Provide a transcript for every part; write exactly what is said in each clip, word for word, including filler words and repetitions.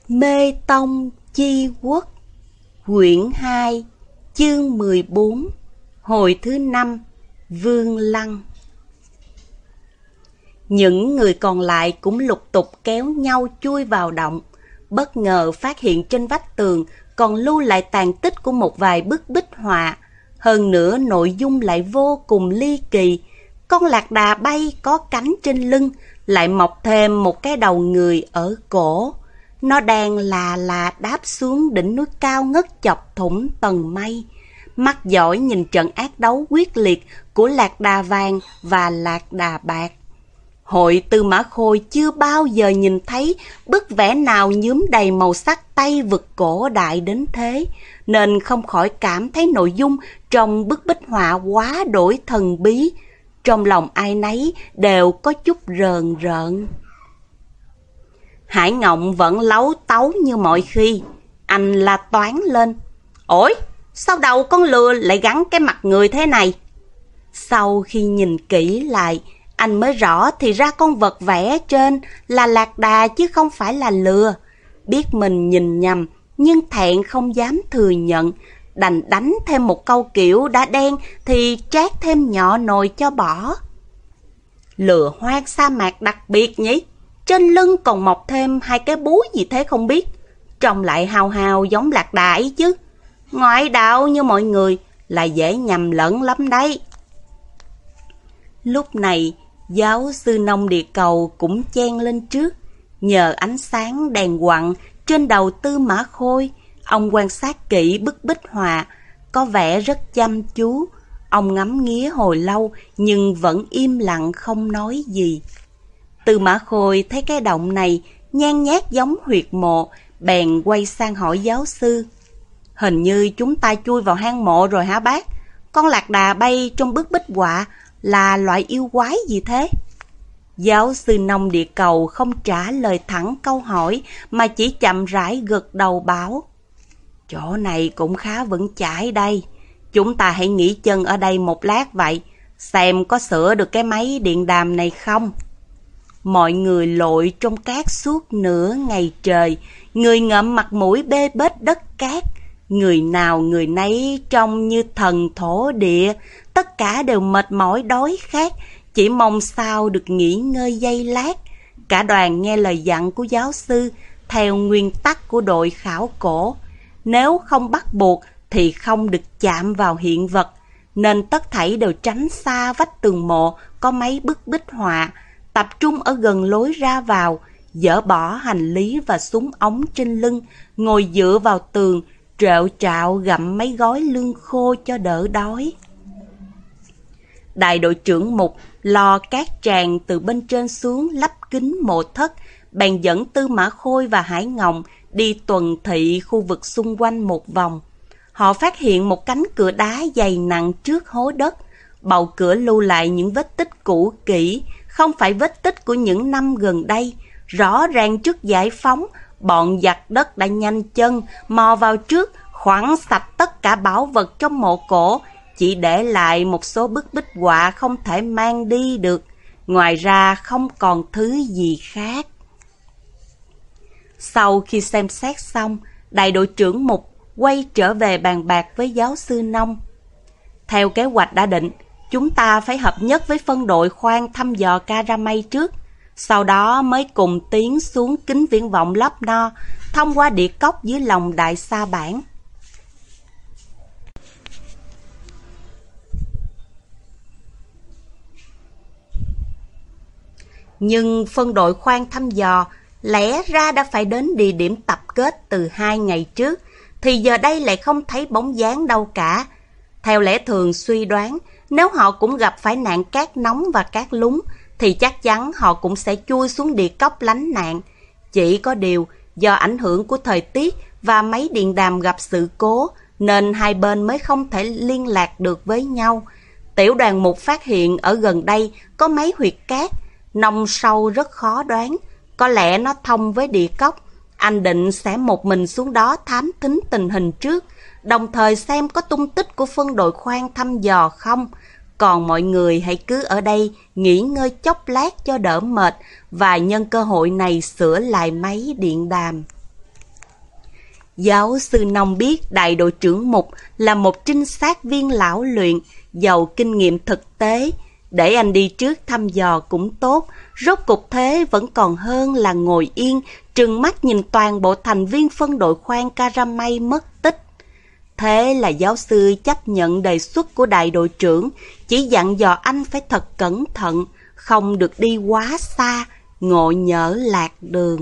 Mê Tông Chi Quốc, quyển hai, chương mười bốn, hồi thứ năm, Vương Lăng. Những người còn lại cũng lục tục kéo nhau chui vào động, bất ngờ phát hiện trên vách tường còn lưu lại tàn tích của một vài bức bích họa. Hơn nữa nội dung lại vô cùng ly kỳ. Con lạc đà bay có cánh trên lưng, lại mọc thêm một cái đầu người ở cổ. Nó đang là là đáp xuống đỉnh núi cao ngất chọc thủng tầng mây. Mắt giỏi nhìn trận ác đấu quyết liệt của lạc đà vàng và lạc đà bạc. Hội Tư Mã Khôi chưa bao giờ nhìn thấy bức vẽ nào nhuốm đầy màu sắc Tây vực cổ đại đến thế, nên không khỏi cảm thấy nội dung trong bức bích họa quá đổi thần bí. Trong lòng ai nấy đều có chút rờn rợn. Hải Ngộng vẫn lấu tấu như mọi khi. Anh la toán lên: "Ôi, sao đầu con lừa lại gắn cái mặt người thế này?" Sau khi nhìn kỹ lại, anh mới rõ thì ra con vật vẽ trên là lạc đà chứ không phải là lừa. Biết mình nhìn nhầm, nhưng thẹn không dám thừa nhận, đành đánh thêm một câu kiểu đã đen thì trát thêm nhọ nồi cho bỏ. Lừa hoang sa mạc đặc biệt nhỉ? Trên lưng còn mọc thêm hai cái búi gì thế không biết. Trông lại hào hào giống lạc đà ấy chứ. Ngoại đạo như mọi người là dễ nhầm lẫn lắm đấy. Lúc này, giáo sư Nông Địa Cầu cũng chen lên trước. Nhờ ánh sáng đèn quặng trên đầu Tư Mã Khôi, ông quan sát kỹ bức bích họa, có vẻ rất chăm chú. Ông ngắm nghía hồi lâu nhưng vẫn im lặng không nói gì. Tư Mã Khôi thấy cái động này nhan nhác giống huyệt mộ, bèn quay sang hỏi giáo sư: "Hình như chúng ta chui vào hang mộ rồi hả bác? Con lạc đà bay trong bức bích họa là loại yêu quái gì thế?" Giáo sư Nông Địa Cầu không trả lời thẳng câu hỏi mà chỉ chậm rãi gật đầu bảo: "Chỗ này cũng khá vững chãi đây. Chúng ta hãy nghỉ chân ở đây một lát vậy, xem có sửa được cái máy điện đàm này không." Mọi người lội trong cát suốt nửa ngày trời, người ngậm mặt mũi bê bết đất cát. Người nào người nấy trông như thần thổ địa, tất cả đều mệt mỏi đói khát, chỉ mong sao được nghỉ ngơi giây lát. Cả đoàn nghe lời dặn của giáo sư, theo nguyên tắc của đội khảo cổ. Nếu không bắt buộc thì không được chạm vào hiện vật, nên tất thảy đều tránh xa vách tường mộ có mấy bức bích họa, tập trung ở gần lối ra vào, dỡ bỏ hành lý và súng ống trên lưng, ngồi dựa vào tường, trệu trạo gặm mấy gói lương khô cho đỡ đói. Đại đội trưởng Mục lo cát tràn từ bên trên xuống lấp kín mộ thất, bèn dẫn Tư Mã Khôi và Hải Ngộng đi tuần thị khu vực xung quanh một vòng. Họ phát hiện một cánh cửa đá dày nặng trước hố đất. Bầu cửa lưu lại những vết tích cũ kỹ, không phải vết tích của những năm gần đây. Rõ ràng trước giải phóng, bọn giặc đất đã nhanh chân mò vào trước, khoản sạch tất cả bảo vật trong mộ cổ, chỉ để lại một số bức bích họa không thể mang đi được. Ngoài ra không còn thứ gì khác. Sau khi xem xét xong, đại đội trưởng Mục quay trở về bàn bạc với giáo sư Nông. Theo kế hoạch đã định, chúng ta phải hợp nhất với phân đội khoan thăm dò Caramay trước, sau đó mới cùng tiến xuống kính viễn vọng Lop No, thông qua địa cốc dưới lòng Đại Sa Bản. Nhưng phân đội khoan thăm dò lẽ ra đã phải đến địa điểm tập kết từ hai ngày trước, thì giờ đây lại không thấy bóng dáng đâu cả. Theo lẽ thường suy đoán, nếu họ cũng gặp phải nạn cát nóng và cát lúng, thì chắc chắn họ cũng sẽ chui xuống địa cốc lánh nạn. Chỉ có điều, do ảnh hưởng của thời tiết và máy điện đàm gặp sự cố, nên hai bên mới không thể liên lạc được với nhau. Tiểu đoàn Mục phát hiện ở gần đây có mấy huyệt cát, nông sâu rất khó đoán, có lẽ nó thông với địa cốc. Anh định sẽ một mình xuống đó thám thính tình hình trước, đồng thời xem có tung tích của phân đội khoan thăm dò không. Còn mọi người hãy cứ ở đây nghỉ ngơi chốc lát cho đỡ mệt, và nhân cơ hội này sửa lại máy điện đàm. Giáo sư Nông biết đại đội trưởng Mục là một trinh sát viên lão luyện, giàu kinh nghiệm thực tế. Để anh đi trước thăm dò cũng tốt, rốt cục thế vẫn còn hơn là ngồi yên, trừng mắt nhìn toàn bộ thành viên phân đội khoan Caramay mất tích. Thế là giáo sư chấp nhận đề xuất của đại đội trưởng, chỉ dặn dò anh phải thật cẩn thận, không được đi quá xa, ngộ nhỡ lạc đường.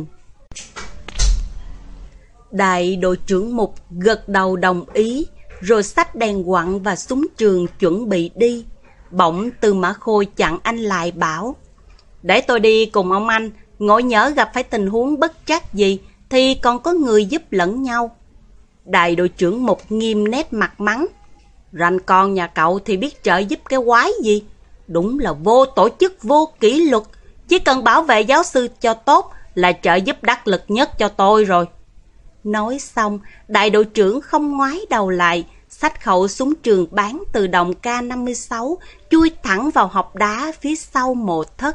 Đại đội trưởng Mục gật đầu đồng ý, rồi xách đèn quặng và súng trường chuẩn bị đi. Bỗng Tư Mã Khôi chặn anh lại bảo, để tôi đi cùng ông anh, ngộ nhỡ gặp phải tình huống bất trắc gì thì còn có người giúp lẫn nhau. Đại đội trưởng Mục nghiêm nét mặt mắng, ranh con nhà cậu thì biết trợ giúp cái quái gì, đúng là vô tổ chức vô kỷ luật, chỉ cần bảo vệ giáo sư cho tốt là trợ giúp đắc lực nhất cho tôi rồi. Nói xong, đại đội trưởng không ngoái đầu lại, xách khẩu súng trường bán tự động K năm mươi sáu, chui thẳng vào hộc đá phía sau mộ thất.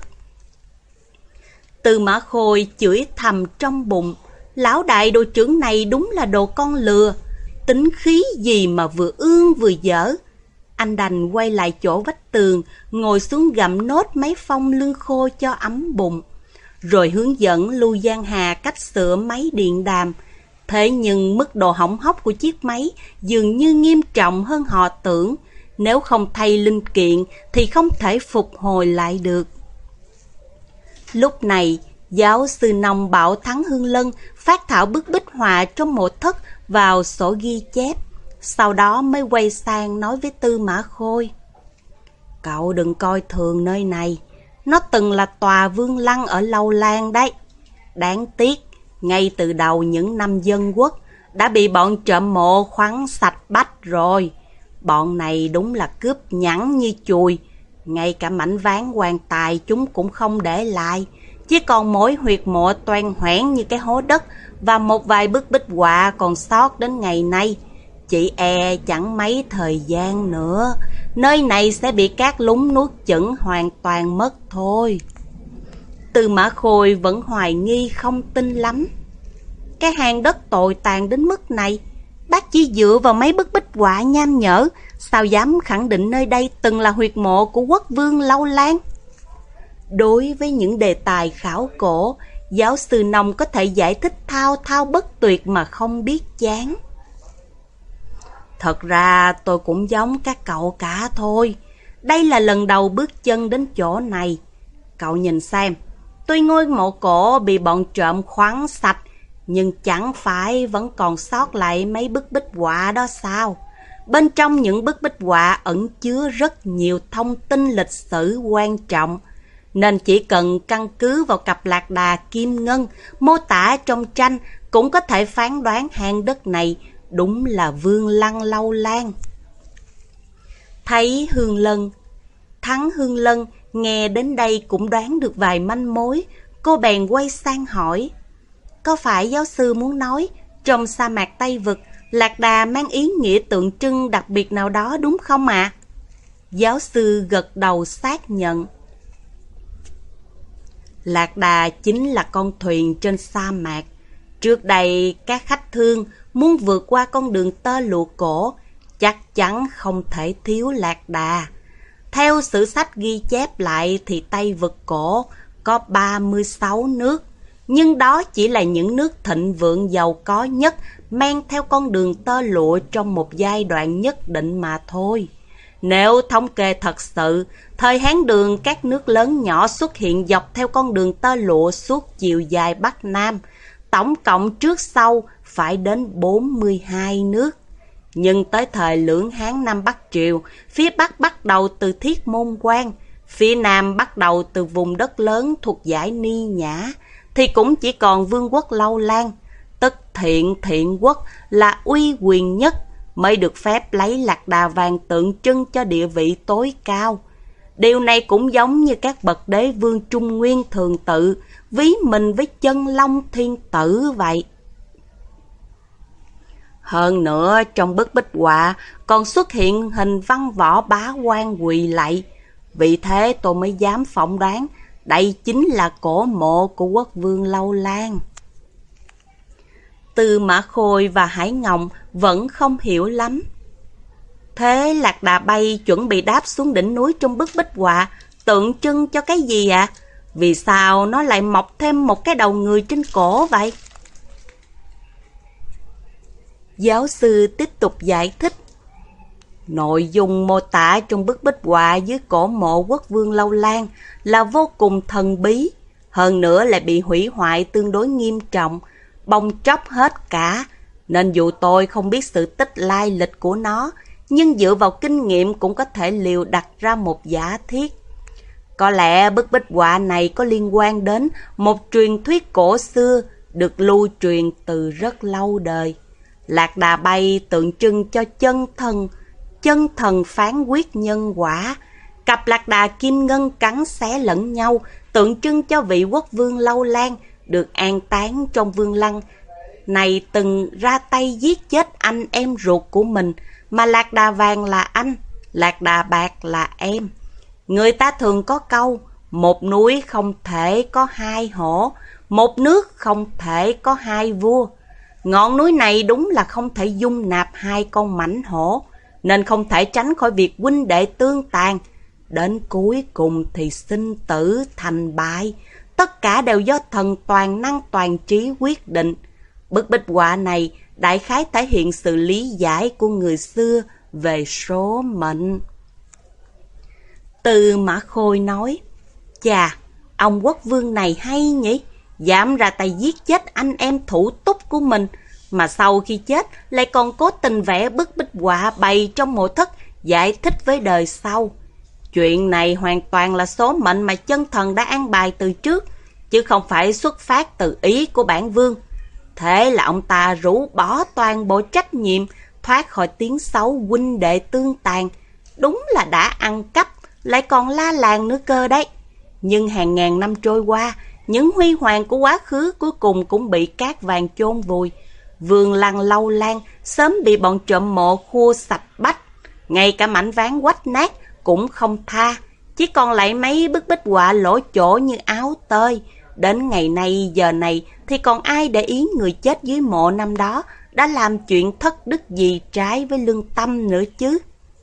Tư Mã Khôi chửi thầm trong bụng, lão đại đội trưởng này đúng là đồ con lừa, tính khí gì mà vừa ương vừa dở. Anh đành quay lại chỗ vách tường, ngồi xuống gặm nốt mấy phong lương khô cho ấm bụng, rồi hướng dẫn Lưu Giang Hà cách sửa máy điện đàm. Thế nhưng mức độ hỏng hóc của chiếc máy dường như nghiêm trọng hơn họ tưởng, nếu không thay linh kiện thì không thể phục hồi lại được. Lúc này, giáo sư Nông bảo Thắng Hương Lân phát thảo bức bích họa trong mộ thất vào sổ ghi chép, sau đó mới quay sang nói với Tư Mã Khôi, cậu đừng coi thường nơi này, nó từng là tòa Vương Lăng ở Lâu Lan đấy. Đáng tiếc, ngay từ đầu những năm dân quốc đã bị bọn trộm mộ khoắn sạch bách rồi. Bọn này đúng là cướp nhẵn như chùi, ngay cả mảnh ván quan tài chúng cũng không để lại, chỉ còn mỗi huyệt mộ toan hoẻn như cái hố đất và một vài bức bích họa còn sót đến ngày nay. Chỉ e chẳng mấy thời gian nữa, nơi này sẽ bị cát lún nuốt chửng hoàn toàn mất thôi. Tư Mã Khôi vẫn hoài nghi không tin lắm. Cái hang đất tồi tàn đến mức này, bác chỉ dựa vào mấy bức bích họa nham nhở, sao dám khẳng định nơi đây từng là huyệt mộ của quốc vương Lâu Lan? Đối với những đề tài khảo cổ, giáo sư Nông có thể giải thích thao thao bất tuyệt mà không biết chán. Thật ra tôi cũng giống các cậu cả thôi. Đây là lần đầu bước chân đến chỗ này. Cậu nhìn xem, tuy ngôi mộ cổ bị bọn trộm khoắn sạch, nhưng chẳng phải vẫn còn sót lại mấy bức bích họa đó sao? Bên trong những bức bích họa ẩn chứa rất nhiều thông tin lịch sử quan trọng, nên chỉ cần căn cứ vào cặp lạc đà kim ngân mô tả trong tranh cũng có thể phán đoán hang đất này đúng là Vương Lăng Lâu Lan. Thấy Hương Lân, Thắng Hương Lân nghe đến đây cũng đoán được vài manh mối, cô bèn quay sang hỏi, có phải giáo sư muốn nói trong sa mạc Tây Vực, lạc đà mang ý nghĩa tượng trưng đặc biệt nào đó đúng không ạ? À? Giáo sư gật đầu xác nhận. Lạc đà chính là con thuyền trên sa mạc. Trước đây các khách thương muốn vượt qua con đường tơ lụa cổ, chắc chắn không thể thiếu lạc đà. Theo sử sách ghi chép lại thì Tây Vực cổ có ba mươi sáu nước, nhưng đó chỉ là những nước thịnh vượng giàu có nhất men theo con đường tơ lụa trong một giai đoạn nhất định mà thôi. Nếu thống kê thật sự, thời Hán Đường các nước lớn nhỏ xuất hiện dọc theo con đường tơ lụa suốt chiều dài Bắc Nam, tổng cộng trước sau phải đến bốn mươi hai nước. Nhưng tới thời Lưỡng Hán Nam Bắc Triều, phía Bắc bắt đầu từ Thiết Môn Quan, phía Nam bắt đầu từ vùng đất lớn thuộc dải Ni Nhã, thì cũng chỉ còn Vương quốc Lâu Lan, tức Thiện Thiện Quốc là uy quyền nhất, mới được phép lấy lạc đà vàng tượng trưng cho địa vị tối cao. Điều này cũng giống như các bậc đế vương Trung Nguyên thường tự ví mình với chân long thiên tử vậy. Hơn nữa, trong bức bích họa còn xuất hiện hình văn võ bá quan quỳ lạy, vì thế tôi mới dám phỏng đoán đây chính là cổ mộ của quốc vương Lâu Lan. Tư Mã Khôi và Hải Ngộng vẫn không hiểu lắm. Thế Lạc Đà Bay chuẩn bị đáp xuống đỉnh núi trong bức bích họa tượng trưng cho cái gì ạ? À? Vì sao nó lại mọc thêm một cái đầu người trên cổ vậy? Giáo sư tiếp tục giải thích. Nội dung mô tả trong bức bích họa dưới cổ mộ quốc vương Lâu Lan là vô cùng thần bí, hơn nữa lại bị hủy hoại tương đối nghiêm trọng, bong tróc hết cả, nên dù tôi không biết sự tích lai lịch của nó, nhưng dựa vào kinh nghiệm cũng có thể liều đặt ra một giả thiết. Có lẽ bức bích họa này có liên quan đến một truyền thuyết cổ xưa được lưu truyền từ rất lâu đời. Lạc Đà Bay tượng trưng cho chân thần, chân thần phán quyết nhân quả. Cặp lạc đà kim ngân cắn xé lẫn nhau, tượng trưng cho vị quốc vương Lâu Lan được an táng trong vương lăng này từng ra tay giết chết anh em ruột của mình, mà lạc đà vàng là anh, lạc đà bạc là em. Người ta thường có câu, một núi không thể có hai hổ, một nước không thể có hai vua. Ngọn núi này đúng là không thể dung nạp hai con mãnh hổ, nên không thể tránh khỏi việc huynh đệ tương tàn. Đến cuối cùng thì sinh tử thành bại, tất cả đều do thần toàn năng toàn trí quyết định. Bức bích họa này đại khái thể hiện sự lý giải của người xưa về số mệnh. Tư Mã Khôi nói, chà, ông quốc vương này hay nhỉ, dám ra tay giết chết anh em thủ túc của mình, mà sau khi chết lại còn cố tình vẽ bức bích họa bày trong mộ thất giải thích với đời sau. Chuyện này hoàn toàn là số mệnh mà chân thần đã an bài từ trước, chứ không phải xuất phát từ ý của bản vương. Thế là ông ta rũ bỏ toàn bộ trách nhiệm, thoát khỏi tiếng xấu huynh đệ tương tàn. Đúng là đã ăn cắp, lại còn la làng nữa cơ đấy. Nhưng hàng ngàn năm trôi qua, những huy hoàng của quá khứ cuối cùng cũng bị cát vàng chôn vùi. Vương lăng Lâu Lan sớm bị bọn trộm mộ khua sạch bách, ngay cả mảnh ván quách nát cũng không tha, chỉ còn lại mấy bức bích họa lỗ chỗ như áo tơi. Đến ngày nay giờ này thì còn ai để ý người chết dưới mộ năm đó đã làm chuyện thất đức gì trái với lương tâm nữa chứ.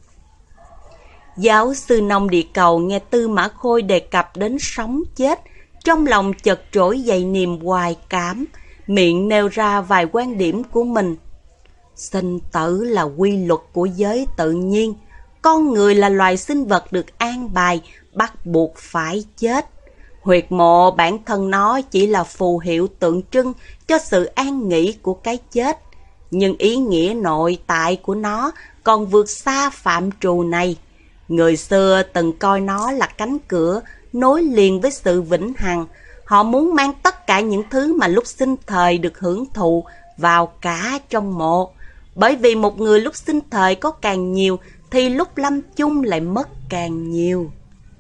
Giáo sư Nông Địa Cầu nghe Tư Mã Khôi đề cập đến sống chết, trong lòng chợt trỗi dậy niềm hoài cảm, miệng nêu ra vài quan điểm của mình. Sinh tử là quy luật của giới tự nhiên, con người là loài sinh vật được an bài, bắt buộc phải chết. Huyệt mộ bản thân nó chỉ là phù hiệu tượng trưng cho sự an nghỉ của cái chết, nhưng ý nghĩa nội tại của nó còn vượt xa phạm trù này. Người xưa từng coi nó là cánh cửa nối liền với sự vĩnh hằng. Họ muốn mang tất cả những thứ mà lúc sinh thời được hưởng thụ vào cả trong mộ, bởi vì một người lúc sinh thời có càng nhiều thì lúc lâm chung lại mất càng nhiều.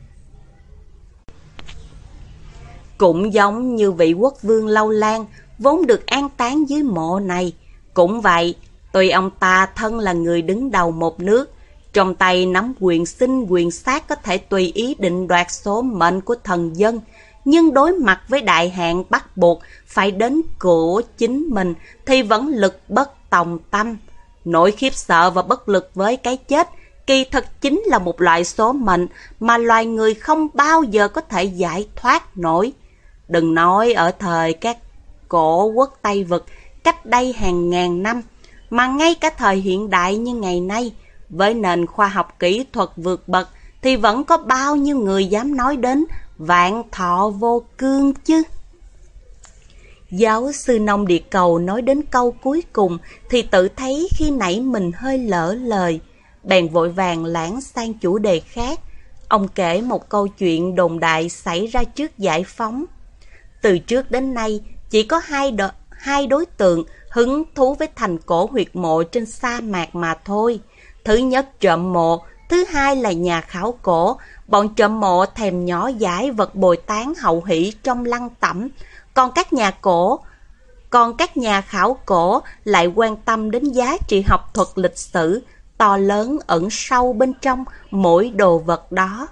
Cũng giống như vị quốc vương Lâu Lan vốn được an táng dưới mộ này. Cũng vậy, tuy ông ta thân là người đứng đầu một nước, trong tay nắm quyền sinh quyền sát, có thể tùy ý định đoạt số mệnh của thần dân, nhưng đối mặt với đại hạn bắt buộc phải đến của chính mình thì vẫn lực bất tòng tâm. Nỗi khiếp sợ và bất lực với cái chết kỳ thật chính là một loại số mệnh mà loài người không bao giờ có thể giải thoát nổi. Đừng nói ở thời các cổ quốc Tây Vực cách đây hàng ngàn năm, mà ngay cả thời hiện đại như ngày nay, với nền khoa học kỹ thuật vượt bậc, thì vẫn có bao nhiêu người dám nói đến vạn thọ vô cương chứ. Giáo sư Nông Địa Cầu nói đến câu cuối cùng thì tự thấy khi nãy mình hơi lỡ lời, bèn vội vàng lãng sang chủ đề khác. Ông kể một câu chuyện đồn đại xảy ra trước giải phóng. Từ trước đến nay, chỉ có hai, đo, hai đối tượng hứng thú với thành cổ huyệt mộ trên sa mạc mà thôi. Thứ nhất trộm mộ, thứ hai là nhà khảo cổ. Bọn trộm mộ thèm nhỏ dãi vật bồi tán hậu hỷ trong lăng tẩm, còn các nhà cổ, còn các nhà khảo cổ lại quan tâm đến giá trị học thuật lịch sử to lớn ẩn sâu bên trong mỗi đồ vật đó.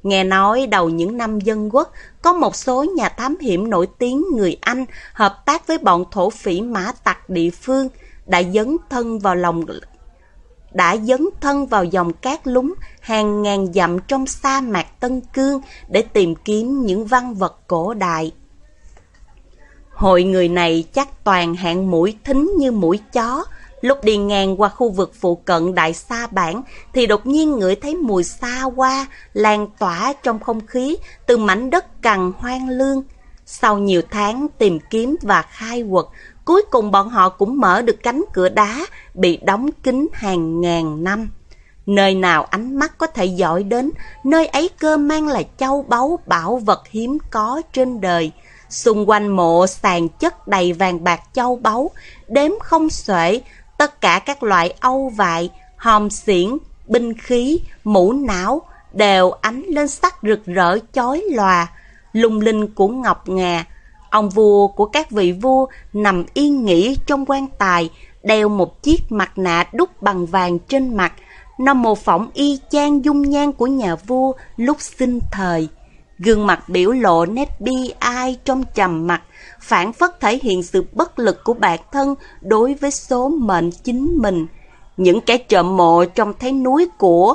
Nghe nói đầu những năm Dân Quốc, có một số nhà thám hiểm nổi tiếng người Anh hợp tác với bọn thổ phỉ mã tặc địa phương, đã dấn thân vào lòng đã dấn thân vào dòng cát lúng hàng ngàn dặm trong sa mạc Tân Cương để tìm kiếm những văn vật cổ đại. Hội người này chắc toàn hạng mũi thính như mũi chó. Lúc đi ngang qua khu vực phụ cận Đại Sa Bản thì đột nhiên ngửi thấy mùi xa hoa lan tỏa trong không khí từ mảnh đất cằn hoang lương. Sau nhiều tháng tìm kiếm và khai quật, cuối cùng bọn họ cũng mở được cánh cửa đá bị đóng kín hàng ngàn năm. Nơi nào ánh mắt có thể dõi đến, nơi ấy cơ mang là châu báu bảo vật hiếm có trên đời. Xung quanh mộ sàn chất đầy vàng bạc châu báu, đếm không xuể, tất cả các loại âu vại, hòm xiển, binh khí, mũ não đều ánh lên sắc rực rỡ chói lòa, lung linh của ngọc ngà. Ông vua của các vị vua nằm yên nghỉ trong quan tài, đeo một chiếc mặt nạ đúc bằng vàng trên mặt. Nó mô phỏng y chang dung nhan của nhà vua lúc sinh thời. Gương mặt biểu lộ nét bi ai trong trầm mặc, phảng phất thể hiện sự bất lực của bản thân đối với số mệnh chính mình. Những kẻ trộm mộ trông thấy núi của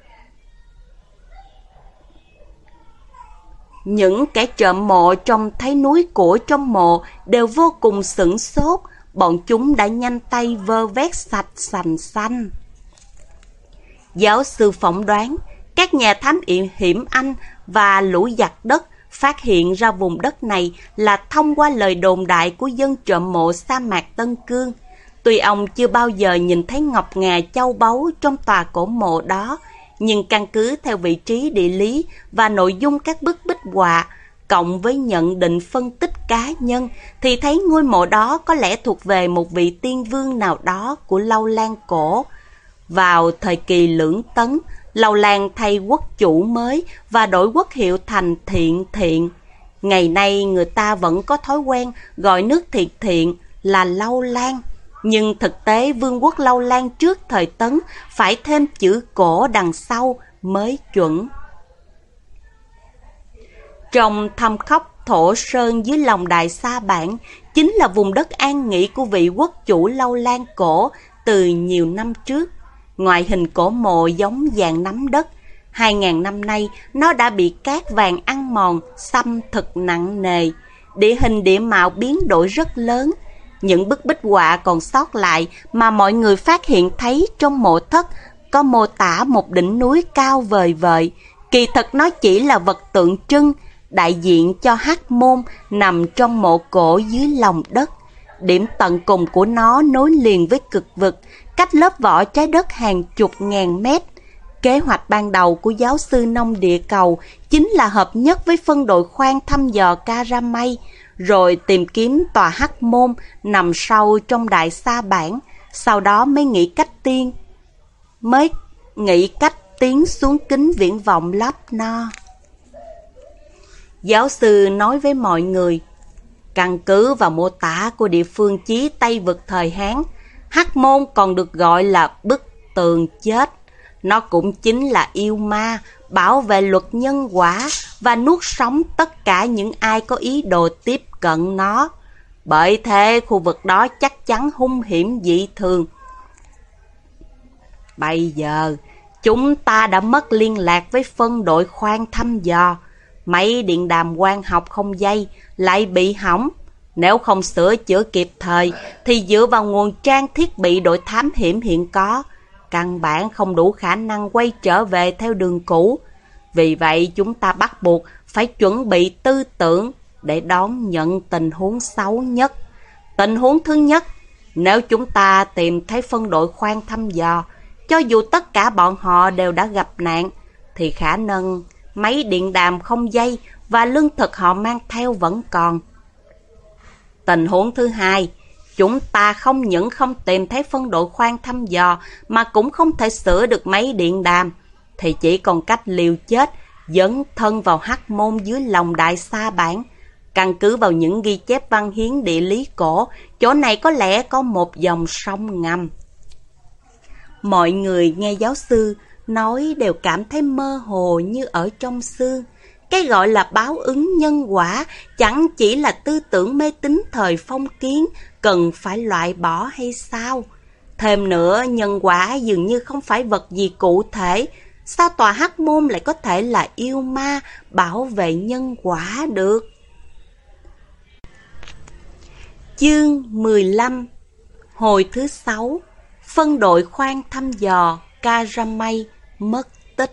Những kẻ trộm mộ trông thấy núi của trong mộ đều vô cùng sửng sốt. Bọn chúng đã nhanh tay vơ vét sạch sành xanh. Giáo sư phỏng đoán, các nhà thám hiểm Anh và lũ giặc đất phát hiện ra vùng đất này là thông qua lời đồn đại của dân trộm mộ sa mạc Tân Cương. Tuy ông chưa bao giờ nhìn thấy ngọc ngà châu báu trong tòa cổ mộ đó, nhưng căn cứ theo vị trí địa lý và nội dung các bức bích họa, cộng với nhận định phân tích cá nhân, thì thấy ngôi mộ đó có lẽ thuộc về một vị tiên vương nào đó của Lâu Lan cổ. Vào thời kỳ Lưỡng Tấn, Lâu Lan thay quốc chủ mới và đổi quốc hiệu thành Thiện Thiện. Ngày nay người ta vẫn có thói quen gọi nước Thiện Thiện là Lâu Lan. Nhưng thực tế vương quốc Lâu Lan trước thời Tấn phải thêm chữ cổ đằng sau mới chuẩn. Trong thâm khóc thổ sơn dưới lòng Đại Sa Bản chính là vùng đất an nghỉ của vị quốc chủ Lâu Lan cổ từ nhiều năm trước. Ngoại hình cổ mộ giống dạng nắm đất. Hai ngàn năm nay nó đã bị cát vàng ăn mòn, xâm thực nặng nề. Địa hình địa mạo biến đổi rất lớn. Những bức bích họa còn sót lại mà mọi người phát hiện thấy trong mộ thất có mô tả một đỉnh núi cao vời vợi. Kỳ thực nó chỉ là vật tượng trưng, đại diện cho Hắc Môn nằm trong mộ cổ dưới lòng đất. Điểm tận cùng của nó nối liền với cực vực, cách lớp vỏ trái đất hàng chục ngàn mét. Kế hoạch ban đầu của giáo sư nông địa cầu chính là hợp nhất với phân đội khoan thăm dò Karamay, rồi tìm kiếm tòa Hắc Môn nằm sâu trong Đại Sa Bản, sau đó mới nghĩ cách tiên, mới nghĩ cách tiến xuống kính viễn vọng Lobno. Giáo sư nói với mọi người, căn cứ vào mô tả của địa phương chí Tây vực thời Hán, Hắc Môn còn được gọi là bức tường chết. Nó cũng chính là yêu ma, bảo vệ luật nhân quả và nuốt sống tất cả những ai có ý đồ tiếp cận nó. Bởi thế khu vực đó chắc chắn hung hiểm dị thường. Bây giờ, chúng ta đã mất liên lạc với phân đội khoan thăm dò. Máy điện đàm quang học không dây lại bị hỏng. Nếu không sửa chữa kịp thời, thì dựa vào nguồn trang thiết bị đội thám hiểm hiện có, căn bản không đủ khả năng quay trở về theo đường cũ. Vì vậy chúng ta bắt buộc phải chuẩn bị tư tưởng để đón nhận tình huống xấu nhất. Tình huống thứ nhất, nếu chúng ta tìm thấy phân đội khoan thăm dò, cho dù tất cả bọn họ đều đã gặp nạn, thì khả năng máy điện đàm không dây và lương thực họ mang theo vẫn còn. Tình huống thứ hai, chúng ta không những không tìm thấy phân đội khoan thăm dò mà cũng không thể sửa được máy điện đàm, thì chỉ còn cách liều chết dấn thân vào Hắc Môn dưới lòng Đại Sa Bản. Căn cứ vào những ghi chép văn hiến địa lý cổ, chỗ này có lẽ có một dòng sông ngầm. Mọi người nghe giáo sư nói đều cảm thấy mơ hồ như ở trong xương. Cái gọi là báo ứng nhân quả chẳng chỉ là tư tưởng mê tín thời phong kiến, cần phải loại bỏ hay sao? Thêm nữa, nhân quả dường như không phải vật gì cụ thể. Sao tòa Hắc Môn lại có thể là yêu ma bảo vệ nhân quả được? Chương mười lăm. Hồi thứ sáu. Phân đội khoan thăm dò Karamay mất tích.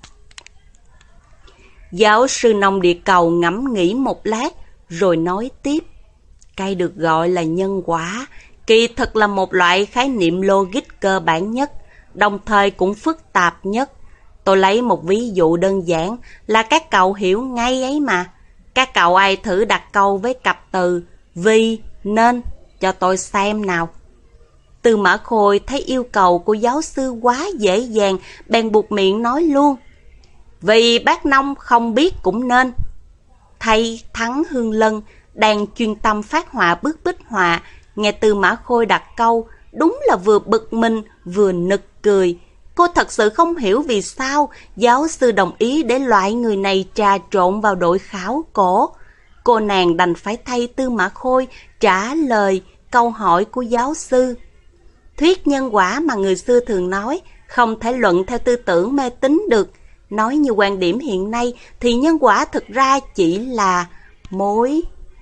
Giáo sư nông địa cầu ngẫm nghĩ một lát rồi nói tiếp. Cái được gọi là nhân quả kỳ thực là một loại khái niệm logic cơ bản nhất, đồng thời cũng phức tạp nhất. Tôi lấy một ví dụ đơn giản là các cậu hiểu ngay ấy mà. Các cậu ai thử đặt câu với cặp từ vì, nên cho tôi xem nào. Tư Mã Khôi thấy yêu cầu của giáo sư quá dễ dàng, bèn buộc miệng nói luôn. Vì bác nông không biết cũng nên. Thầy Thắng Hương Lân đang chuyên tâm phát họa bức bích họa, nghe Tư Mã Khôi đặt câu, đúng là vừa bực mình vừa nực cười. Cô thật sự không hiểu vì sao giáo sư đồng ý để loại người này trà trộn vào đội khảo cổ. Cô nàng đành phải thay Tư Mã Khôi trả lời câu hỏi của giáo sư. Thuyết nhân quả mà người xưa thường nói không thể luận theo tư tưởng mê tín được. Nói như quan điểm hiện nay thì nhân quả thực ra chỉ là mối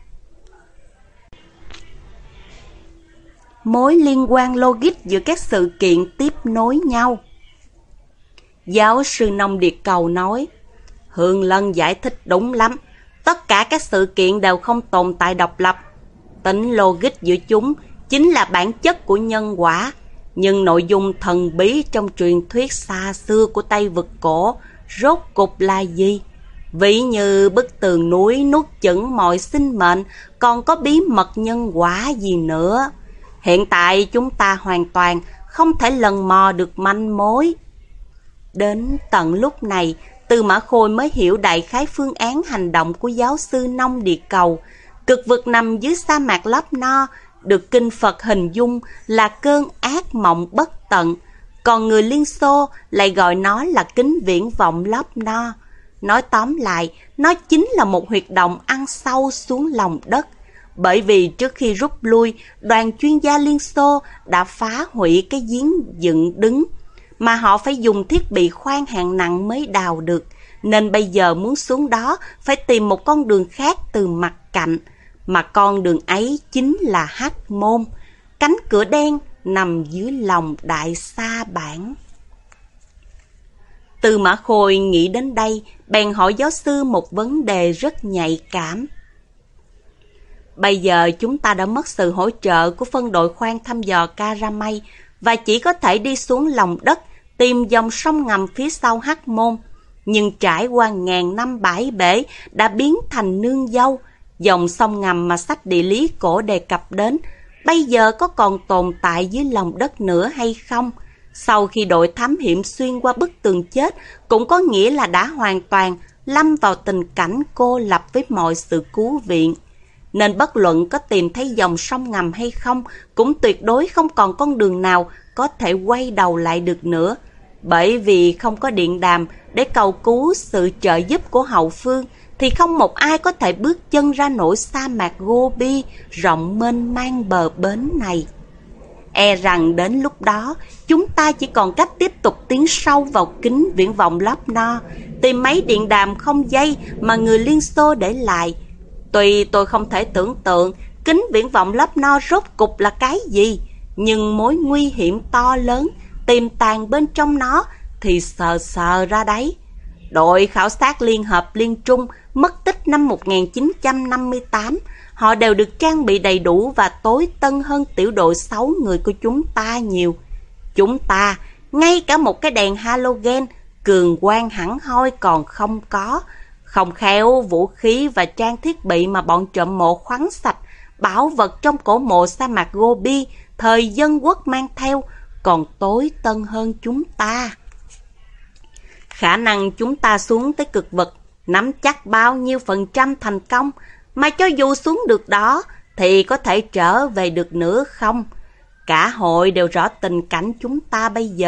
mối liên quan logic giữa các sự kiện tiếp nối nhau. Giáo sư nông địa cầu nói, Hương Lân giải thích đúng lắm. Tất cả các sự kiện đều không tồn tại độc lập. Tính logic giữa chúng chính là bản chất của nhân quả. Nhưng nội dung thần bí trong truyền thuyết xa xưa của Tây Vực cổ rốt cục là gì? Ví như bức tường núi nuốt chửng mọi sinh mệnh, còn có bí mật nhân quả gì nữa? Hiện tại chúng ta hoàn toàn không thể lần mò được manh mối. Đến tận lúc này, Tư Mã Khôi mới hiểu đại khái phương án hành động của giáo sư nông địa cầu. Cực vực nằm dưới sa mạc Lốp No, được kinh Phật hình dung là cơn ác mộng bất tận, còn người Liên Xô lại gọi nó là kính viễn vọng Lốp No. Nói tóm lại, nó chính là một huyệt động ăn sâu xuống lòng đất. Bởi vì trước khi rút lui, đoàn chuyên gia Liên Xô đã phá hủy cái giếng dựng đứng, mà họ phải dùng thiết bị khoan hạng nặng mới đào được, nên bây giờ muốn xuống đó phải tìm một con đường khác từ mặt cạnh, mà con đường ấy chính là Hắc Môn, cánh cửa đen nằm dưới lòng đại sa bản. Tư Mã Khôi nghĩ đến đây, bèn hỏi giáo sư một vấn đề rất nhạy cảm. Bây giờ chúng ta đã mất sự hỗ trợ của phân đội khoan thăm dò Karamay và chỉ có thể đi xuống lòng đất tìm dòng sông ngầm phía sau Hắc Môn. Nhưng trải qua ngàn năm bãi bể đã biến thành nương dâu, dòng sông ngầm mà sách địa lý cổ đề cập đến bây giờ có còn tồn tại dưới lòng đất nữa hay không? Sau khi đội thám hiểm xuyên qua bức tường chết, cũng có nghĩa là đã hoàn toàn lâm vào tình cảnh cô lập với mọi sự cứu viện. Nên bất luận có tìm thấy dòng sông ngầm hay không, cũng tuyệt đối không còn con đường nào có thể quay đầu lại được nữa. Bởi vì không có điện đàm để cầu cứu sự trợ giúp của hậu phương, thì không một ai có thể bước chân ra nổi sa mạc Gobi rộng mênh mang bờ bến này. E rằng đến lúc đó, chúng ta chỉ còn cách tiếp tục tiến sâu vào kính viễn vọng Lốp No, tìm mấy điện đàm không dây mà người Liên Xô để lại. Tuy tôi không thể tưởng tượng kính viễn vọng Lốp No rốt cục là cái gì, nhưng mối nguy hiểm to lớn tiềm tàng bên trong nó thì sờ sờ ra đấy. Đội khảo sát Liên Hợp Liên Trung mất tích năm một nghìn chín trăm năm mươi tám, họ đều được trang bị đầy đủ và tối tân hơn tiểu đội sáu người của chúng ta nhiều. Chúng ta, ngay cả một cái đèn halogen cường quang hẳn hoi còn không có. Không khéo vũ khí và trang thiết bị mà bọn trộm mộ khoắn sạch, bảo vật trong cổ mộ sa mạc Gobi thời dân quốc mang theo còn tối tân hơn chúng ta. Khả năng chúng ta xuống tới cực vực nắm chắc bao nhiêu phần trăm thành công, mà cho dù xuống được đó thì có thể trở về được nữa không? Cả hội đều rõ tình cảnh chúng ta bây giờ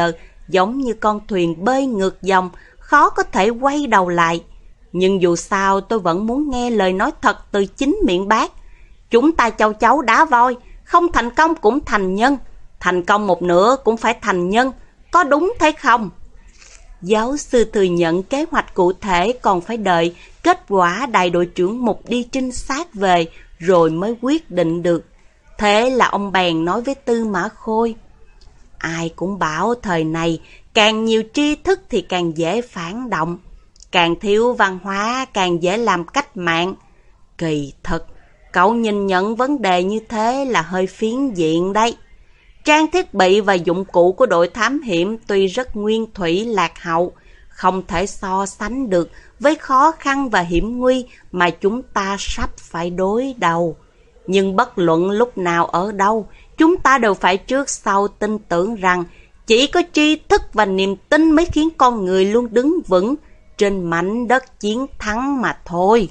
giống như con thuyền bơi ngược dòng, khó có thể quay đầu lại. Nhưng dù sao tôi vẫn muốn nghe lời nói thật từ chính miệng bác. Chúng ta châu chấu đá voi, không thành công cũng thành nhân, thành công một nửa cũng phải thành nhân, có đúng thế không? Giáo sư thừa nhận kế hoạch cụ thể còn phải đợi kết quả đại đội trưởng Mục đi trinh sát về rồi mới quyết định được. Thế là ông bèn nói với Tư Mã Khôi: ai cũng bảo thời này càng nhiều tri thức thì càng dễ phản động, càng thiếu văn hóa càng dễ làm cách mạng. Kỳ thực, cậu nhìn nhận vấn đề như thế là hơi phiến diện đấy. Trang thiết bị và dụng cụ của đội thám hiểm tuy rất nguyên thủy lạc hậu, không thể so sánh được với khó khăn và hiểm nguy mà chúng ta sắp phải đối đầu. Nhưng bất luận lúc nào ở đâu, chúng ta đều phải trước sau tin tưởng rằng chỉ có tri thức và niềm tin mới khiến con người luôn đứng vững trên mảnh đất chiến thắng mà thôi.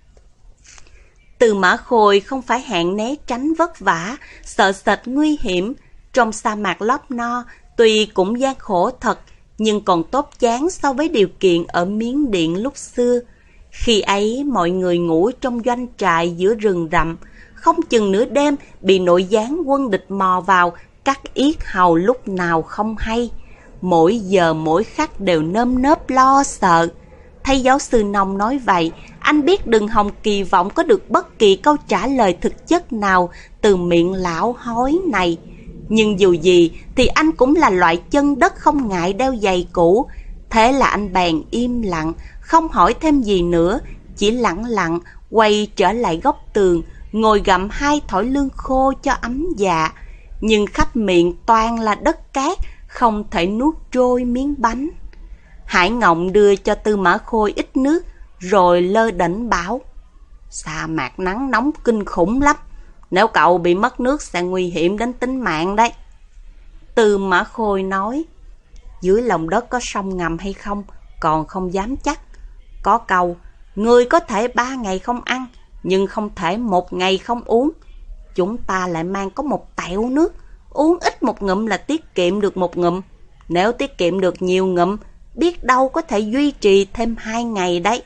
Tư Mã Khôi không phải hạng né tránh vất vả, sợ sệt nguy hiểm. Trong sa mạc lóp no, tuy cũng gian khổ thật, nhưng còn tốt chán so với điều kiện ở Miến Điện lúc xưa. Khi ấy mọi người ngủ trong doanh trại giữa rừng rậm, không chừng nửa đêm bị nội gián quân địch mò vào, cắt yết hầu lúc nào không hay. Mỗi giờ mỗi khắc đều nơm nớp lo sợ. Thấy giáo sư Nông nói vậy, anh biết Đừng Hòng kỳ vọng có được bất kỳ câu trả lời thực chất nào từ miệng lão hói này. Nhưng dù gì thì anh cũng là loại chân đất không ngại đeo giày cũ. Thế là anh bèn im lặng, không hỏi thêm gì nữa, chỉ lặng lặng quay trở lại góc tường, ngồi gặm hai thỏi lương khô cho ấm dạ. Nhưng khắp miệng toàn là đất cát, không thể nuốt trôi miếng bánh. Hải Ngộng đưa cho Tư Mã Khôi ít nước, rồi lơ đễnh bảo: sa mạc nắng nóng kinh khủng lắm, nếu cậu bị mất nước sẽ nguy hiểm đến tính mạng đấy. Tư Mã Khôi nói: dưới lòng đất có sông ngầm hay không còn không dám chắc. Có câu, người có thể ba ngày không ăn, nhưng không thể một ngày không uống. Chúng ta lại mang có một tẹo nước, uống ít một ngụm là tiết kiệm được một ngụm. Nếu tiết kiệm được nhiều ngụm, biết đâu có thể duy trì thêm hai ngày đấy.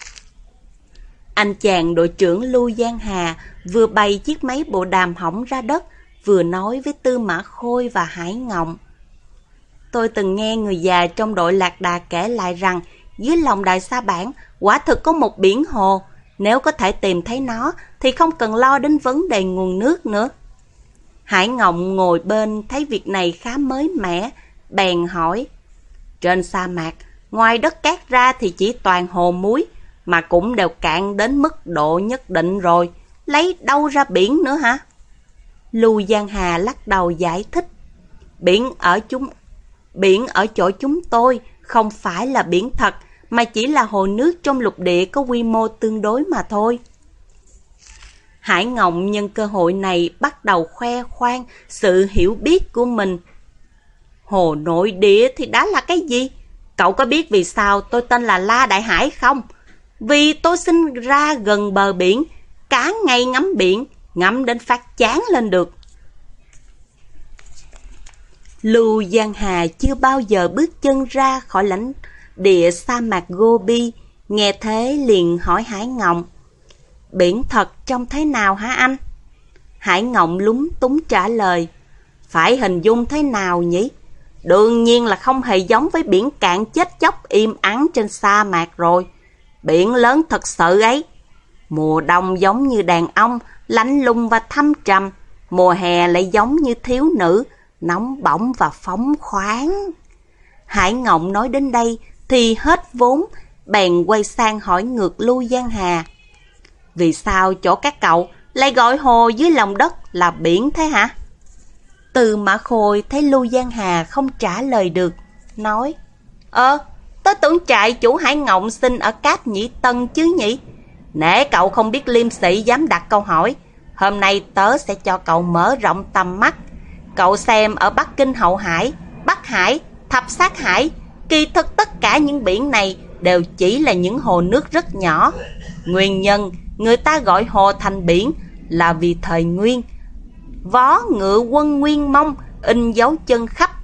Anh chàng đội trưởng Lưu Giang Hà vừa bày chiếc máy bộ đàm hỏng ra đất, vừa nói với Tư Mã Khôi và Hải Ngộng: tôi từng nghe người già trong đội lạc đà kể lại rằng dưới lòng Đại Sa Bản quả thực có một biển hồ. Nếu có thể tìm thấy nó thì không cần lo đến vấn đề nguồn nước nữa. Hải Ngộng ngồi bên thấy việc này khá mới mẻ, bèn hỏi: trên sa mạc, ngoài đất cát ra thì chỉ toàn hồ muối, mà cũng đều cạn đến mức độ nhất định rồi, lấy đâu ra biển nữa hả? Lưu Giang Hà lắc đầu giải thích: Biển ở chúng biển ở chỗ chúng tôi không phải là biển thật, mà chỉ là hồ nước trong lục địa có quy mô tương đối mà thôi. Hải Ngộng nhân cơ hội này bắt đầu khoe khoang sự hiểu biết của mình. Hồ nội địa thì đã là cái gì? Cậu có biết vì sao tôi tên là La Đại Hải không? Vì tôi sinh ra gần bờ biển, cả ngày ngắm biển, ngắm đến phát chán lên được. Lưu Giang Hà chưa bao giờ bước chân ra khỏi lãnh địa sa mạc Gobi, nghe thế liền hỏi Hải Ngộng: biển thật trông thế nào hả anh? Hải Ngộng lúng túng trả lời: phải hình dung thế nào nhỉ? Đương nhiên là không hề giống với biển cạn chết chóc im ắng trên sa mạc rồi. Biển lớn thật sự ấy. Mùa đông giống như đàn ông, lạnh lùng và thâm trầm. Mùa hè lại giống như thiếu nữ, nóng bỏng và phóng khoáng. Hải Ngộng nói đến đây thì hết vốn, bèn quay sang hỏi ngược Lưu Giang Hà: vì sao chỗ các cậu lại gọi hồ dưới lòng đất là biển thế hả? Tư Mã Khôi thấy Lưu Giang Hà không trả lời được, nói: Ơ, tớ tưởng trại chủ Hải Ngộng sinh ở Cáp Nhĩ Tân chứ nhỉ? Nể cậu không biết liêm sĩ dám đặt câu hỏi, hôm nay tớ sẽ cho cậu mở rộng tầm mắt. Cậu xem ở Bắc Kinh Hậu Hải, Bắc Hải, Thập Sát Hải, kỳ thực tất cả những biển này đều chỉ là những hồ nước rất nhỏ. Nguyên nhân người ta gọi hồ thành biển là vì thời Nguyên, vó ngựa quân Nguyên Mông in dấu chân khắp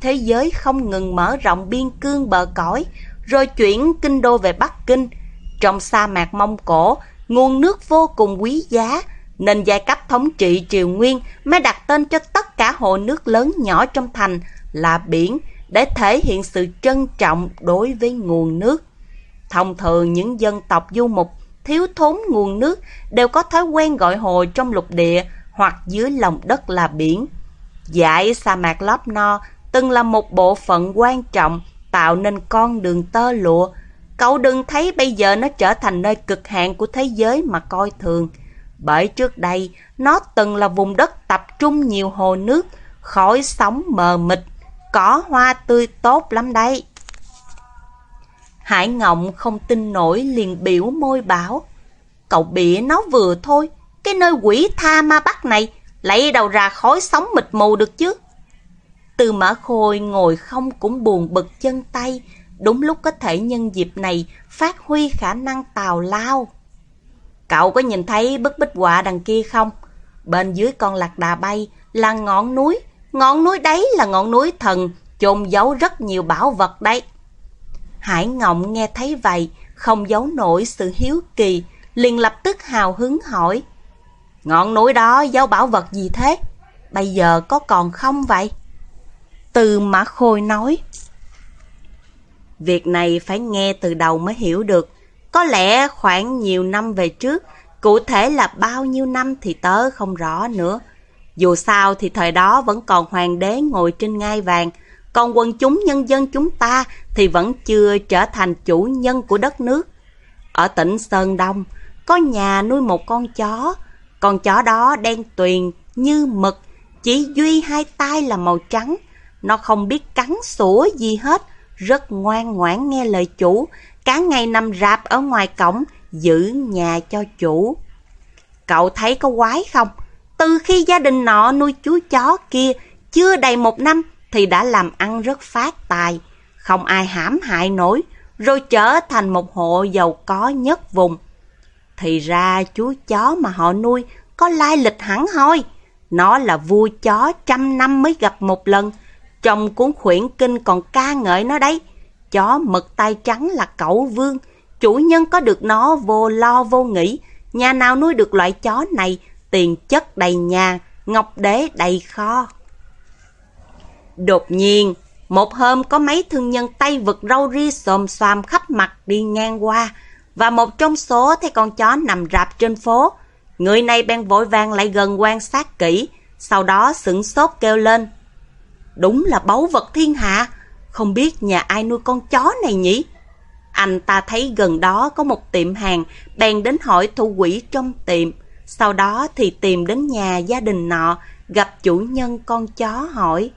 thế giới không ngừng mở rộng biên cương bờ cõi, rồi chuyển kinh đô về Bắc Kinh. Trong sa mạc Mông Cổ, nguồn nước vô cùng quý giá, nên giai cấp thống trị Triều Nguyên mới đặt tên cho tất cả hồ nước lớn nhỏ trong thành là biển, để thể hiện sự trân trọng đối với nguồn nước. Thông thường những dân tộc du mục thiếu thốn nguồn nước đều có thói quen gọi hồ trong lục địa hoặc dưới lòng đất là biển. Dải sa mạc Lốp No từng là một bộ phận quan trọng tạo nên con đường tơ lụa. Cậu đừng thấy bây giờ nó trở thành nơi cực hạn của thế giới mà coi thường. Bởi trước đây, nó từng là vùng đất tập trung nhiều hồ nước, khói sóng mờ mịt, cỏ hoa tươi tốt lắm đấy. Hải Ngộng không tin nổi liền biểu môi bảo, cậu bịa nó vừa thôi, cái nơi quỷ tha ma bắt này lấy đâu ra khói sóng mịt mù được chứ. Tư Mã Khôi ngồi không cũng buồn bực chân tay, đúng lúc có thể nhân dịp này phát huy khả năng tào lao. Cậu có nhìn thấy bức bích họa đằng kia không? Bên dưới con lạc đà bay là ngọn núi, ngọn núi đấy là ngọn núi thần, chôn giấu rất nhiều bảo vật đấy. Hải Ngộng nghe thấy vậy, không giấu nổi sự hiếu kỳ, liền lập tức hào hứng hỏi, ngọn núi đó giấu bảo vật gì thế? Bây giờ có còn không vậy? Tư Mã Khôi nói, việc này phải nghe từ đầu mới hiểu được. Có lẽ khoảng nhiều năm về trước, cụ thể là bao nhiêu năm thì tớ không rõ nữa. Dù sao thì thời đó vẫn còn hoàng đế ngồi trên ngai vàng, còn quần chúng nhân dân chúng ta thì vẫn chưa trở thành chủ nhân của đất nước. Ở tỉnh Sơn Đông, có nhà nuôi một con chó. Con chó đó đen tuyền như mực, chỉ duy hai tai là màu trắng. Nó không biết cắn sủa gì hết, rất ngoan ngoãn nghe lời chủ, cả ngày nằm rạp ở ngoài cổng, giữ nhà cho chủ. Cậu thấy có quái không? Từ khi gia đình nọ nuôi chú chó kia chưa đầy một năm thì đã làm ăn rất phát tài, không ai hãm hại nổi, rồi trở thành một hộ giàu có nhất vùng. Thì ra chú chó mà họ nuôi có lai lịch hẳn hoi. Nó là vua chó trăm năm mới gặp một lần. Trong cuốn khuyển kinh còn ca ngợi nó đấy. Chó mực tai trắng là cẩu vương, chủ nhân có được nó vô lo vô nghĩ. Nhà nào nuôi được loại chó này, tiền chất đầy nhà, ngọc đế đầy kho. Đột nhiên, một hôm có mấy thương nhân Tây vực râu ria xồm xoàm khắp mặt đi ngang qua, và một trong số thấy con chó nằm rạp trên phố. Người này bèn vội vàng lại gần quan sát kỹ, sau đó sửng sốt kêu lên, đúng là báu vật thiên hạ, không biết nhà ai nuôi con chó này nhỉ? Anh ta thấy gần đó có một tiệm hàng, bèn đến hỏi thủ quỹ trong tiệm. Sau đó thì tìm đến nhà gia đình nọ, gặp chủ nhân con chó hỏi,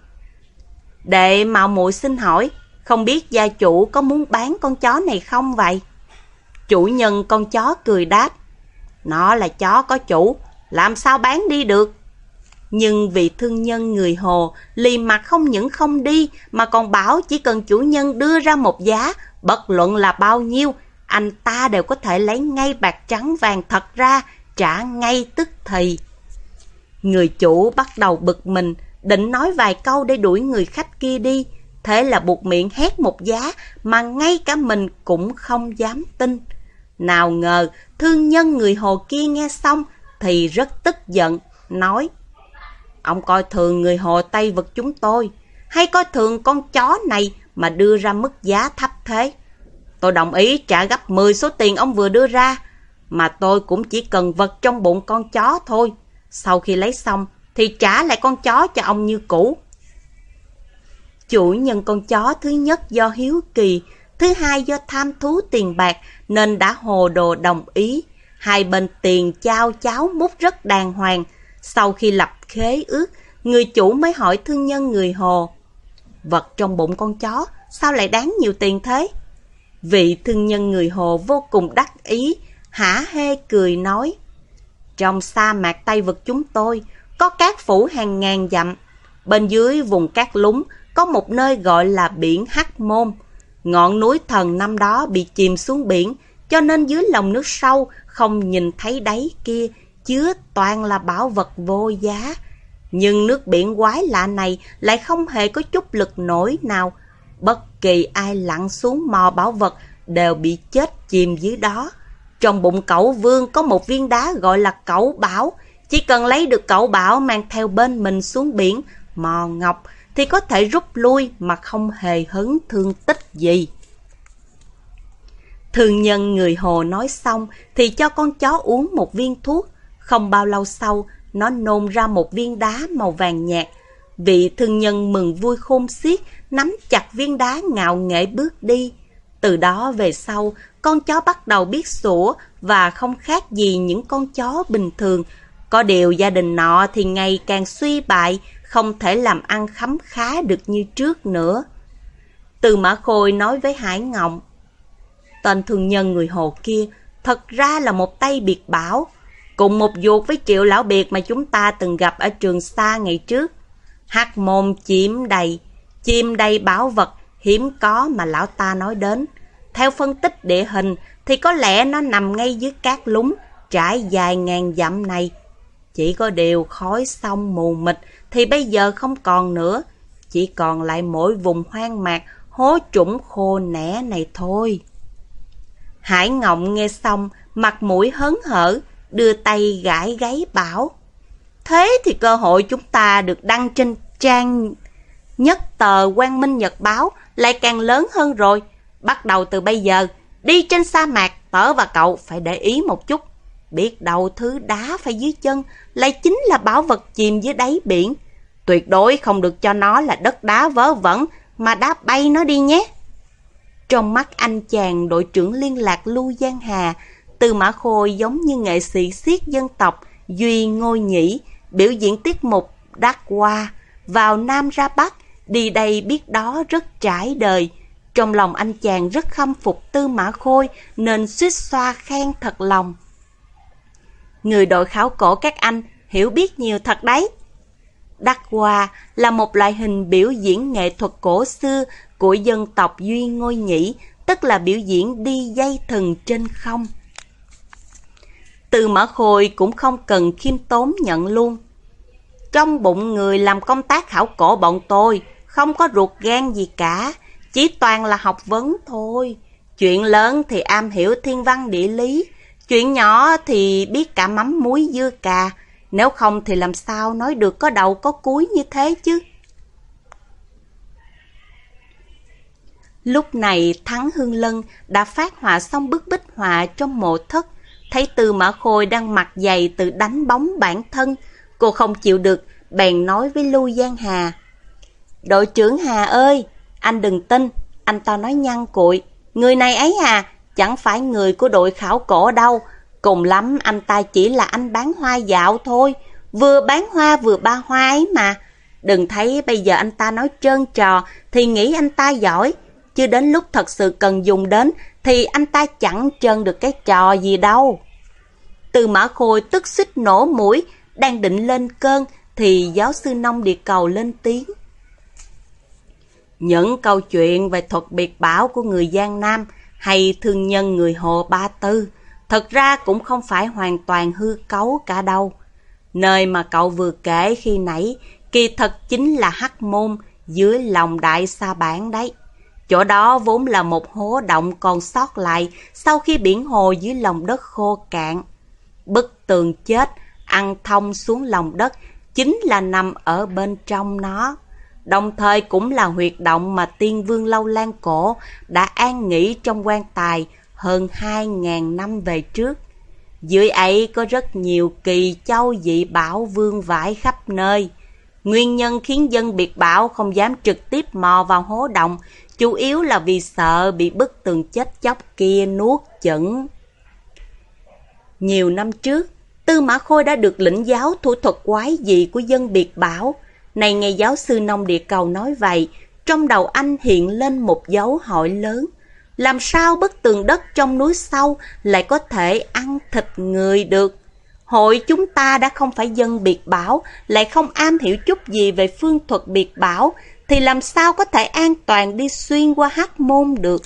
đệ mạo muội xin hỏi, không biết gia chủ có muốn bán con chó này không vậy? Chủ nhân con chó cười đáp, nó là chó có chủ, làm sao bán đi được? Nhưng vị thương nhân người Hồ lì mặt không những không đi, mà còn bảo chỉ cần chủ nhân đưa ra một giá, bất luận là bao nhiêu, anh ta đều có thể lấy ngay bạc trắng vàng thật ra, trả ngay tức thì. Người chủ bắt đầu bực mình, định nói vài câu để đuổi người khách kia đi, thế là buộc miệng hét một giá mà ngay cả mình cũng không dám tin. Nào ngờ thương nhân người Hồ kia nghe xong thì rất tức giận, nói, ông coi thường người Hồ Tây vực chúng tôi, hay coi thường con chó này mà đưa ra mức giá thấp thế? Tôi đồng ý trả gấp mười số tiền ông vừa đưa ra, mà tôi cũng chỉ cần vật trong bụng con chó thôi. Sau khi lấy xong thì trả lại con chó cho ông như cũ. Chủ nhân con chó thứ nhất do hiếu kỳ, thứ hai do tham thú tiền bạc nên đã hồ đồ đồng ý. Hai bên tiền trao cháo múc rất đàng hoàng. Sau khi lập khế ước, người chủ mới hỏi thương nhân người Hồ, vật trong bụng con chó sao lại đáng nhiều tiền thế? Vị thương nhân người Hồ vô cùng đắc ý, hả hê cười nói, trong sa mạc Tây vực chúng tôi có cát phủ hàng ngàn dặm. Bên dưới vùng cát lúng có một nơi gọi là biển Hắc Môn. Ngọn núi thần năm đó bị chìm xuống biển, cho nên dưới lòng nước sâu không nhìn thấy đáy kia, chứa toàn là bảo vật vô giá. Nhưng nước biển quái lạ này lại không hề có chút lực nổi nào. Bất kỳ ai lặn xuống mò bảo vật đều bị chết chìm dưới đó. Trong bụng Cẩu Vương có một viên đá gọi là Cẩu Bảo. Chỉ cần lấy được Cẩu Bảo mang theo bên mình xuống biển mò ngọc thì có thể rút lui mà không hề hứng thương tích gì. Thương nhân người Hồ nói xong thì cho con chó uống một viên thuốc. Không bao lâu sau, nó nôn ra một viên đá màu vàng nhạt. Vị thương nhân mừng vui khôn xiết, nắm chặt viên đá ngạo nghễ bước đi. Từ đó về sau, con chó bắt đầu biết sủa và không khác gì những con chó bình thường. Có điều gia đình nọ thì ngày càng suy bại, không thể làm ăn khấm khá được như trước nữa. Tư Mã Khôi nói với Hải Ngộng, tên thương nhân người Hồ kia thật ra là một tay biệt bảo, cùng một ruột với Triệu Lão Biệt mà chúng ta từng gặp ở Trường Sa ngày trước. Hắc môn chiếm đầy, chim đầy bảo vật hiếm có mà lão ta nói đến. Theo phân tích địa hình thì có lẽ nó nằm ngay dưới cát lúng trải dài ngàn dặm này. Chỉ có điều khói sông mù mịt thì bây giờ không còn nữa, chỉ còn lại mỗi vùng hoang mạc hố trũng khô nẻ này thôi. Hải Ngộng nghe xong, mặt mũi hớn hở, đưa tay gãi gáy bảo, thế thì cơ hội chúng ta được đăng trên trang nhất tờ Quang Minh Nhật Báo lại càng lớn hơn rồi. Bắt đầu từ bây giờ, đi trên sa mạc, tớ và cậu phải để ý một chút. Biết đâu thứ đá phải dưới chân lại chính là bảo vật chìm dưới đáy biển. Tuyệt đối không được cho nó là đất đá vớ vẩn mà đá bay nó đi nhé. Trong mắt anh chàng đội trưởng liên lạc Lưu Giang Hà, Tư Mã Khôi giống như nghệ sĩ xiếc dân tộc Duy Ngô Nhĩ biểu diễn tiết mục Đắc Hoa, vào Nam ra Bắc, đi đây biết đó rất trải đời. Trong lòng anh chàng rất khâm phục Tư Mã Khôi nên suýt xoa khen thật lòng. Người đội khảo cổ các anh hiểu biết nhiều thật đấy. Đắc Hoa là một loại hình biểu diễn nghệ thuật cổ xưa của dân tộc Duy Ngô Nhĩ, tức là biểu diễn đi dây thừng trên không. Tư Mã Khôi cũng không cần khiêm tốn nhận luôn. Trong bụng người làm công tác khảo cổ bọn tôi không có ruột gan gì cả, chỉ toàn là học vấn thôi. Chuyện lớn thì am hiểu thiên văn địa lý, chuyện nhỏ thì biết cả mắm muối dưa cà. Nếu không thì làm sao nói được có đầu có cuối như thế chứ. Lúc này Thắng Hương Lân đã phát họa xong bức bích họa trong mộ thất. Thấy Tư Mã Khôi đang mặc giày tự đánh bóng bản thân, cô không chịu được, bèn nói với Lưu Giang Hà, đội trưởng Hà ơi, anh đừng tin, anh ta nói nhăn cuội. Người này ấy à, chẳng phải người của đội khảo cổ đâu. Cùng lắm anh ta chỉ là anh bán hoa dạo thôi, vừa bán hoa vừa ba hoa ấy mà. Đừng thấy bây giờ anh ta nói trơn trò thì nghĩ anh ta giỏi, chứ đến lúc thật sự cần dùng đến thì anh ta chẳng trơn được cái trò gì đâu. Tư Mã Khôi tức xích nổ mũi, đang định lên cơn thì giáo sư Nông Địa Cầu lên tiếng. Những câu chuyện về thuật biệt bảo của người Giang Nam hay thương nhân người Hồ Ba Tư thật ra cũng không phải hoàn toàn hư cấu cả đâu. Nơi mà cậu vừa kể khi nãy kỳ thật chính là Hắc Môn dưới lòng Đại Sa Bản đấy. Chỗ đó vốn là một hố động còn sót lại sau khi biển hồ dưới lòng đất khô cạn. Bức tường chết ăn thông xuống lòng đất chính là nằm ở bên trong nó. Đồng thời cũng là huyệt động mà tiên vương Lâu Lan cổ đã an nghỉ trong quan tài hơn hai ngàn năm về trước. Dưới ấy có rất nhiều kỳ châu dị bảo vương vãi khắp nơi. Nguyên nhân khiến dân biệt bảo không dám trực tiếp mò vào hố động, chủ yếu là vì sợ bị bức tường chết chóc kia nuốt chửng. Nhiều năm trước, Tư Mã Khôi đã được lĩnh giáo thủ thuật quái dị của dân biệt bảo. Này nghe giáo sư Nông Địa Cầu nói vậy, trong đầu anh hiện lên một dấu hỏi lớn. Làm sao bức tường đất trong núi sâu lại có thể ăn thịt người được? Hội chúng ta đã không phải dân biệt bảo, lại không am hiểu chút gì về phương thuật biệt bảo, thì làm sao có thể an toàn đi xuyên qua Hắc Môn được?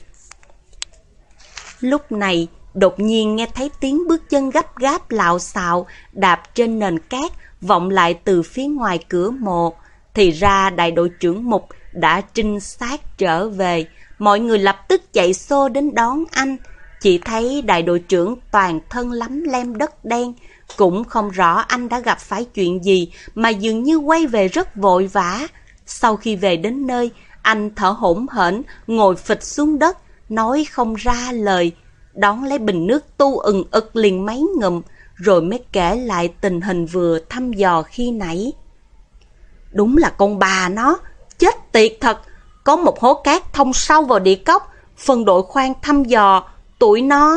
Lúc này, đột nhiên nghe thấy tiếng bước chân gấp gáp lạo xạo đạp trên nền cát, vọng lại từ phía ngoài cửa mộ. Thì ra đại đội trưởng Mục đã trinh sát trở về. Mọi người lập tức chạy xô đến đón anh. Chỉ thấy đại đội trưởng toàn thân lấm lem đất đen. Cũng không rõ anh đã gặp phải chuyện gì mà dường như quay về rất vội vã. Sau khi về đến nơi, anh thở hổn hển, ngồi phịch xuống đất, nói không ra lời. Đón lấy bình nước tu ừng ực liền mấy ngụm, rồi mới kể lại tình hình vừa thăm dò khi nãy. Đúng là con bà nó, chết tiệt thật. Có một hố cát thông sâu vào địa cốc, phân đội khoan thăm dò, tụi nó...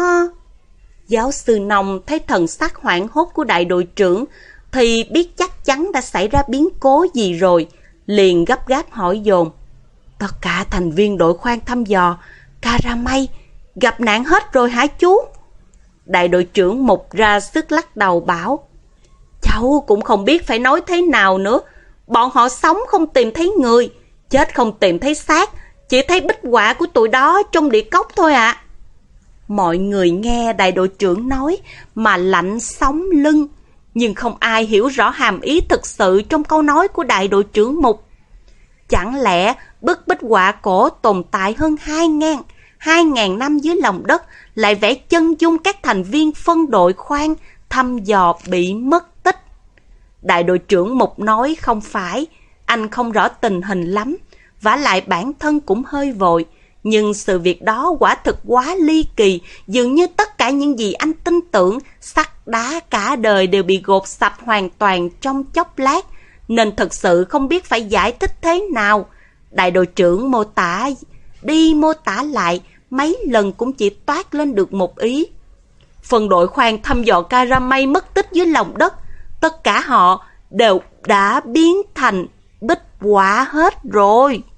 Giáo sư Nông thấy thần sắc hoảng hốt của đại đội trưởng thì biết chắc chắn đã xảy ra biến cố gì rồi, liền gấp gáp hỏi dồn. Tất cả thành viên đội khoan thăm dò Caramay gặp nạn hết rồi hả chú? Đại đội trưởng Mục ra sức lắc đầu bảo, cháu cũng không biết phải nói thế nào nữa. Bọn họ sống không tìm thấy người, chết không tìm thấy xác, chỉ thấy bích họa của tụi đó trong địa cốc thôi ạ. À. Mọi người nghe đại đội trưởng nói mà lạnh sống lưng, nhưng không ai hiểu rõ hàm ý thực sự trong câu nói của đại đội trưởng Mục. Chẳng lẽ bức bích họa cổ tồn tại hơn hai ngàn, hai ngàn năm dưới lòng đất lại vẽ chân dung các thành viên phân đội khoan thăm dò bị mất tích? Đại đội trưởng Mục nói không phải, anh không rõ tình hình lắm, vả lại bản thân cũng hơi vội. Nhưng sự việc đó quả thực quá ly kỳ, dường như tất cả những gì anh tin tưởng, sắt đá cả đời đều bị gột sạch hoàn toàn trong chốc lát, nên thật sự không biết phải giải thích thế nào. Đại đội trưởng mô tả đi mô tả lại, mấy lần cũng chỉ toát lên được một ý. Phần đội khoan thăm dò Caramay mất tích dưới lòng đất, tất cả họ đều đã biến thành bích họa hết rồi.